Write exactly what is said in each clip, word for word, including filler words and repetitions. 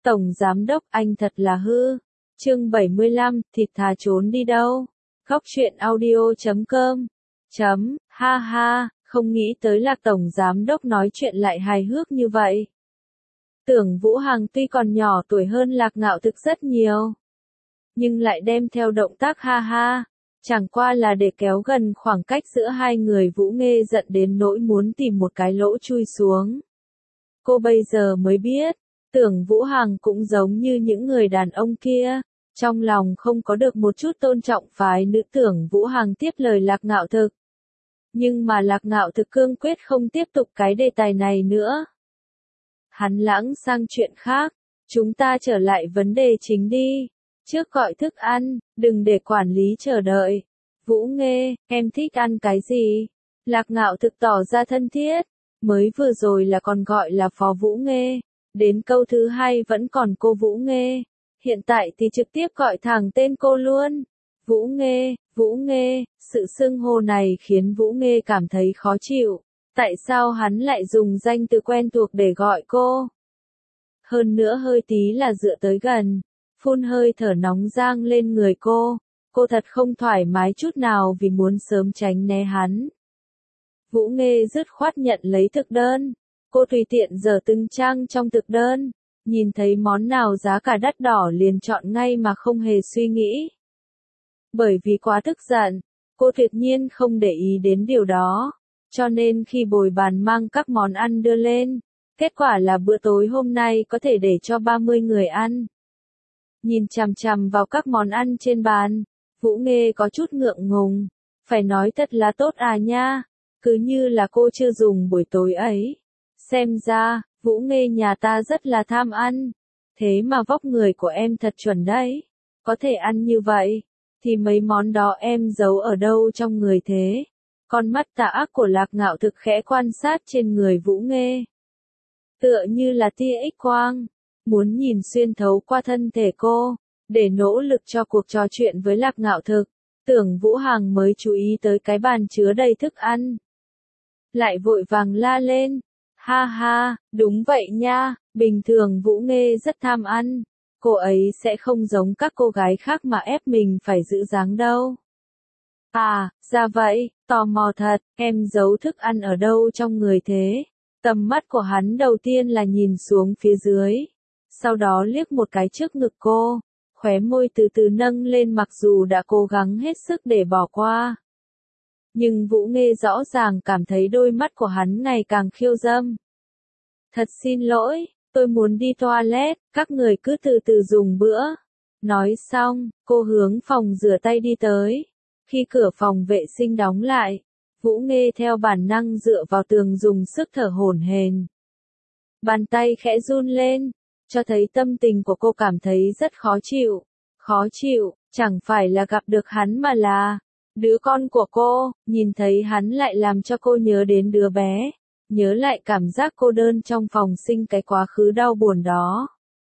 Tổng Giám Đốc anh thật là hư. Chương bảy mươi lăm, thịt thà trốn đi đâu? Góc truyện audio chấm com. Chấm, ha ha, không nghĩ tới Lạc Tổng Giám Đốc nói chuyện lại hài hước như vậy. Tưởng Vũ Hằng tuy còn nhỏ tuổi hơn Lạc Ngạo Thực rất nhiều, nhưng lại đem theo động tác ha ha, chẳng qua là để kéo gần khoảng cách giữa hai người. Vũ Nghê giận đến nỗi muốn tìm một cái lỗ chui xuống. Cô bây giờ mới biết, Tưởng Vũ Hằng cũng giống như những người đàn ông kia, trong lòng không có được một chút tôn trọng phái nữ. Tưởng Vũ Hằng tiếp lời Lạc Ngạo Thực. Nhưng mà Lạc Ngạo Thực cương quyết không tiếp tục cái đề tài này nữa. Hắn lãng sang chuyện khác, chúng ta trở lại vấn đề chính đi. Trước gọi thức ăn, đừng để quản lý chờ đợi. Vũ Nghê, em thích ăn cái gì? Lạc Ngạo Thực tỏ ra thân thiết, mới vừa rồi là còn gọi là Phó Vũ Nghê, đến câu thứ hai vẫn còn cô Vũ Nghê, hiện tại thì trực tiếp gọi thẳng tên cô luôn. Vũ Nghê, Vũ Nghê, sự xưng hô này khiến Vũ Nghê cảm thấy khó chịu. Tại sao hắn lại dùng danh từ quen thuộc để gọi cô? Hơn nữa hơi tí là dựa tới gần, phun hơi thở nóng giang lên người cô. Cô thật không thoải mái chút nào vì muốn sớm tránh né hắn. Vũ Nghê dứt khoát nhận lấy thực đơn. Cô tùy tiện giở từng trang trong thực đơn, nhìn thấy món nào giá cả đắt đỏ liền chọn ngay mà không hề suy nghĩ. Bởi vì quá tức giận, cô tuyệt nhiên không để ý đến điều đó, cho nên khi bồi bàn mang các món ăn đưa lên, kết quả là bữa tối hôm nay có thể để cho ba mươi người ăn. Nhìn chằm chằm vào các món ăn trên bàn, Vũ Nghê có chút ngượng ngùng, phải nói thật là tốt à nha, cứ như là cô chưa dùng buổi tối ấy. Xem ra, Vũ Nghê nhà ta rất là tham ăn, thế mà vóc người của em thật chuẩn đấy, có thể ăn như vậy, thì mấy món đó em giấu ở đâu trong người thế? Con mắt tà ác của Lạc Ngạo Thực khẽ quan sát trên người Vũ Nghê, tựa như là tia X quang, muốn nhìn xuyên thấu qua thân thể cô, để nỗ lực cho cuộc trò chuyện với Lạc Ngạo Thực. Tưởng Vũ Hằng mới chú ý tới cái bàn chứa đầy thức ăn, lại vội vàng la lên. Ha ha, đúng vậy nha, bình thường Vũ Nghê rất tham ăn, cô ấy sẽ không giống các cô gái khác mà ép mình phải giữ dáng đâu. À, ra vậy, tò mò thật, em giấu thức ăn ở đâu trong người thế? Tầm mắt của hắn đầu tiên là nhìn xuống phía dưới, sau đó liếc một cái trước ngực cô, khóe môi từ từ nâng lên mặc dù đã cố gắng hết sức để bỏ qua. Nhưng Vũ Nghê rõ ràng cảm thấy đôi mắt của hắn ngày càng khiêu dâm. Thật xin lỗi, tôi muốn đi toilet, các người cứ từ từ dùng bữa. Nói xong, cô hướng phòng rửa tay đi tới. Khi cửa phòng vệ sinh đóng lại, Vũ Nghê theo bản năng dựa vào tường dùng sức thở hổn hển. Bàn tay khẽ run lên, cho thấy tâm tình của cô cảm thấy rất khó chịu. Khó chịu, chẳng phải là gặp được hắn mà là đứa con của cô. Nhìn thấy hắn lại làm cho cô nhớ đến đứa bé, nhớ lại cảm giác cô đơn trong phòng sinh, cái quá khứ đau buồn đó.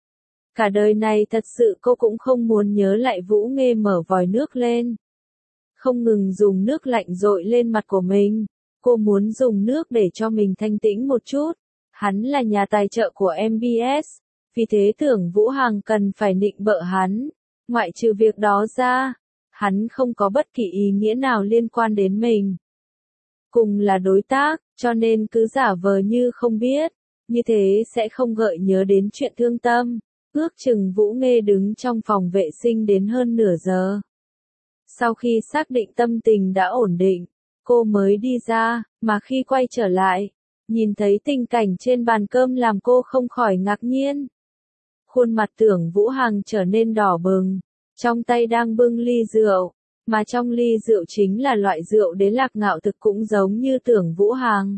Cả đời này thật sự cô cũng không muốn nhớ lại. Vũ Nghê mở vòi nước lên, không ngừng dùng nước lạnh dội lên mặt của mình. Cô muốn dùng nước để cho mình thanh tĩnh một chút. Hắn là nhà tài trợ của em bê ét, vì thế Tưởng Vũ Hằng cần phải nịnh bợ hắn. Ngoại trừ việc đó ra, hắn không có bất kỳ ý nghĩa nào liên quan đến mình. Cùng là đối tác, cho nên cứ giả vờ như không biết, như thế sẽ không gợi nhớ đến chuyện thương tâm. Ước chừng Vũ Nghê đứng trong phòng vệ sinh đến hơn nửa giờ. Sau khi xác định tâm tình đã ổn định, cô mới đi ra, mà khi quay trở lại, nhìn thấy tình cảnh trên bàn cơm làm cô không khỏi ngạc nhiên. Khuôn mặt Tưởng Vũ Hằng trở nên đỏ bừng, trong tay đang bưng ly rượu, mà trong ly rượu chính là loại rượu đến Lạc Ngạo Thực cũng giống như Tưởng Vũ Hằng.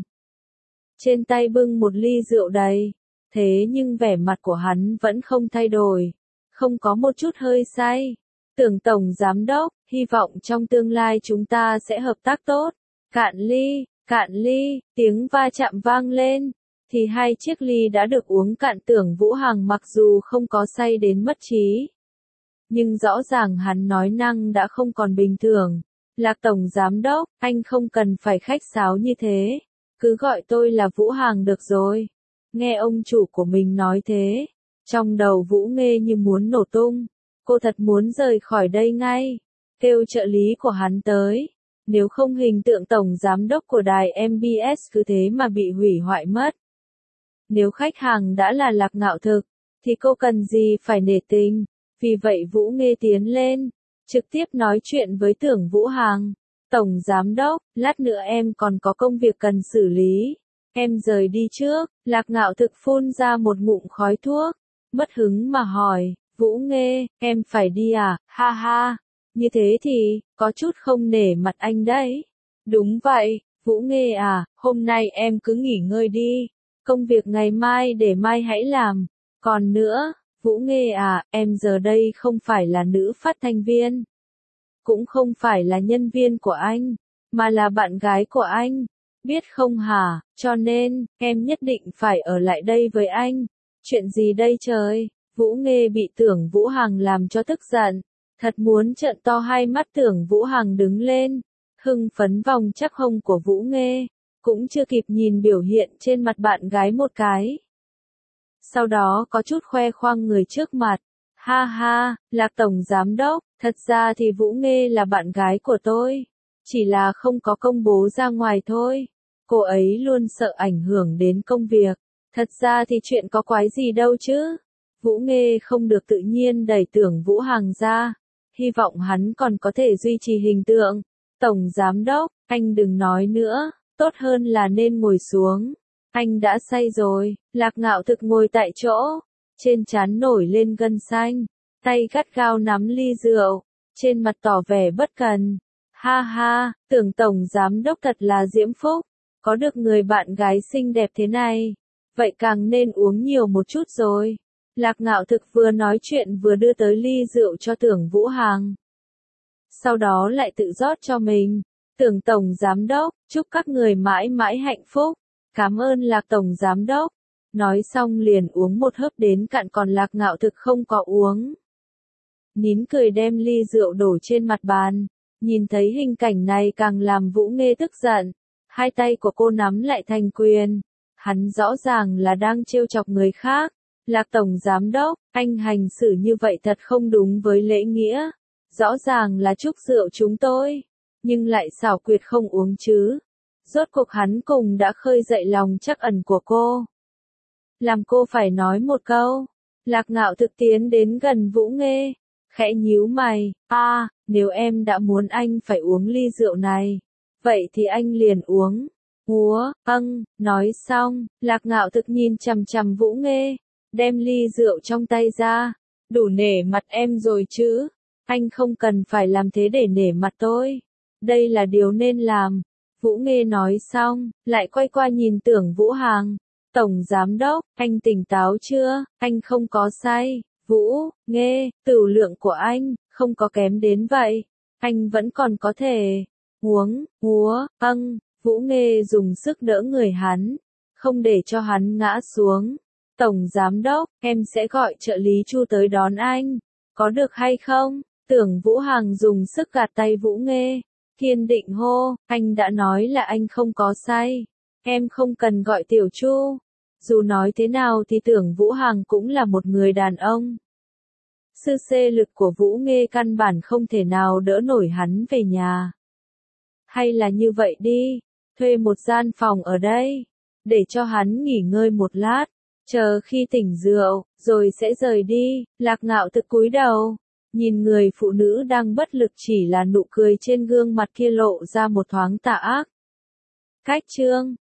Trên tay bưng một ly rượu đầy, thế nhưng vẻ mặt của hắn vẫn không thay đổi, không có một chút hơi say. Tưởng Tổng Giám Đốc, hy vọng trong tương lai chúng ta sẽ hợp tác tốt. Cạn ly, cạn ly, tiếng va chạm vang lên, thì hai chiếc ly đã được uống cạn. Tưởng Vũ Hằng mặc dù không có say đến mất trí, nhưng rõ ràng hắn nói năng đã không còn bình thường. Lạc Tổng Giám Đốc, anh không cần phải khách sáo như thế, cứ gọi tôi là Vũ Hằng được rồi. Nghe ông chủ của mình nói thế, Trong đầu Vũ Nghê như muốn nổ tung, cô thật muốn rời khỏi đây ngay, kêu trợ lý của hắn tới, nếu không hình tượng tổng giám đốc của đài em bê ét cứ thế mà bị hủy hoại mất. Nếu khách hàng đã là Lạc Ngạo Thực, thì cô cần gì phải nể tình, vì vậy Vũ Nghê tiến lên, trực tiếp nói chuyện với Tưởng Vũ Hằng. Tổng giám đốc, lát nữa em còn có công việc cần xử lý, em rời đi trước. Lạc Ngạo Thực phun ra một ngụm khói thuốc, mất hứng mà hỏi, Vũ Nghê, em phải đi à, ha ha, như thế thì, có chút không nể mặt anh đấy. Đúng vậy, Vũ Nghê à, hôm nay em cứ nghỉ ngơi đi, công việc ngày mai để mai hãy làm. Còn nữa, Vũ Nghê à, em giờ đây không phải là nữ phát thanh viên, cũng không phải là nhân viên của anh, mà là bạn gái của anh, biết không hả, cho nên, em nhất định phải ở lại đây với anh. Chuyện gì đây trời? Vũ Nghê bị Tưởng Vũ Hằng làm cho tức giận, thật muốn trợn to hai mắt. Tưởng Vũ Hằng đứng lên, hưng phấn vòng chắc hông của Vũ Nghê, cũng chưa kịp nhìn biểu hiện trên mặt bạn gái một cái. Sau đó có chút khoe khoang người trước mặt, ha ha, Lạc Tổng Giám Đốc, thật ra thì Vũ Nghê là bạn gái của tôi, chỉ là không có công bố ra ngoài thôi, cô ấy luôn sợ ảnh hưởng đến công việc, thật ra thì chuyện có quái gì đâu chứ. Vũ Nghê không được tự nhiên đẩy Tưởng Vũ Hằng ra, hy vọng hắn còn có thể duy trì hình tượng. Tổng Giám Đốc, anh đừng nói nữa, tốt hơn là nên ngồi xuống. Anh đã say rồi. Lạc Ngạo Thực ngồi tại chỗ, trên trán nổi lên gân xanh, tay gắt gao nắm ly rượu, trên mặt tỏ vẻ bất cần. Ha ha, Tưởng Tổng Giám Đốc thật là diễm phúc, có được người bạn gái xinh đẹp thế này, vậy càng nên uống nhiều một chút rồi. Lạc Ngạo Thực vừa nói chuyện vừa đưa tới ly rượu cho Tưởng Vũ Hằng, sau đó lại tự rót cho mình. Tưởng Tổng Giám Đốc, chúc các người mãi mãi hạnh phúc. Cảm ơn Lạc Tổng Giám Đốc. Nói xong liền uống một hớp đến cạn, còn Lạc Ngạo Thực không có uống. Nín cười đem ly rượu đổ trên mặt bàn. Nhìn thấy hình cảnh này càng làm Vũ Nghê tức giận. Hai tay của cô nắm lại thành quyền. Hắn rõ ràng là đang trêu chọc người khác. Lạc Tổng Giám Đốc, anh hành xử như vậy thật không đúng với lễ nghĩa. Rõ ràng là chúc rượu chúng tôi, nhưng lại xảo quyệt không uống chứ. Rốt cuộc hắn cùng đã khơi dậy lòng trắc ẩn của cô, làm cô phải nói một câu. Lạc Ngạo Thực tiến đến gần Vũ Nghê, khẽ nhíu mày, a, à, nếu em đã muốn anh phải uống ly rượu này, vậy thì anh liền uống. Úa, âng, nói xong, Lạc Ngạo Thực nhìn chằm chằm Vũ Nghê, đem ly rượu trong tay ra, đủ nể mặt em rồi chứ, anh không cần phải làm thế để nể mặt tôi, đây là điều nên làm. Vũ Nghê nói xong, lại quay qua nhìn Tưởng Vũ Hằng. Tổng Giám Đốc, anh tỉnh táo chưa? Anh không có say. Vũ Nghê, tửu lượng của anh, không có kém đến vậy. Anh vẫn còn có thể uống, úa, âng. Vũ Nghê dùng sức đỡ người hắn, không để cho hắn ngã xuống. Tổng Giám Đốc, em sẽ gọi trợ lý Chu tới đón anh. Có được hay không? Tưởng Vũ Hằng dùng sức gạt tay Vũ Nghê. Kiên định hô, anh đã nói là anh không có say. Em không cần gọi Tiểu Chu. Dù nói thế nào thì Tưởng Vũ Hằng cũng là một người đàn ông. Sư xê lực của Vũ Nghê căn bản không thể nào đỡ nổi hắn về nhà. Hay là như vậy đi, thuê một gian phòng ở đây, để cho hắn nghỉ ngơi một lát, chờ khi tỉnh rượu, rồi sẽ rời đi. Lạc Ngạo Thực cúi đầu, nhìn người phụ nữ đang bất lực, chỉ là nụ cười trên gương mặt kia lộ ra một thoáng tà ác. Cách chương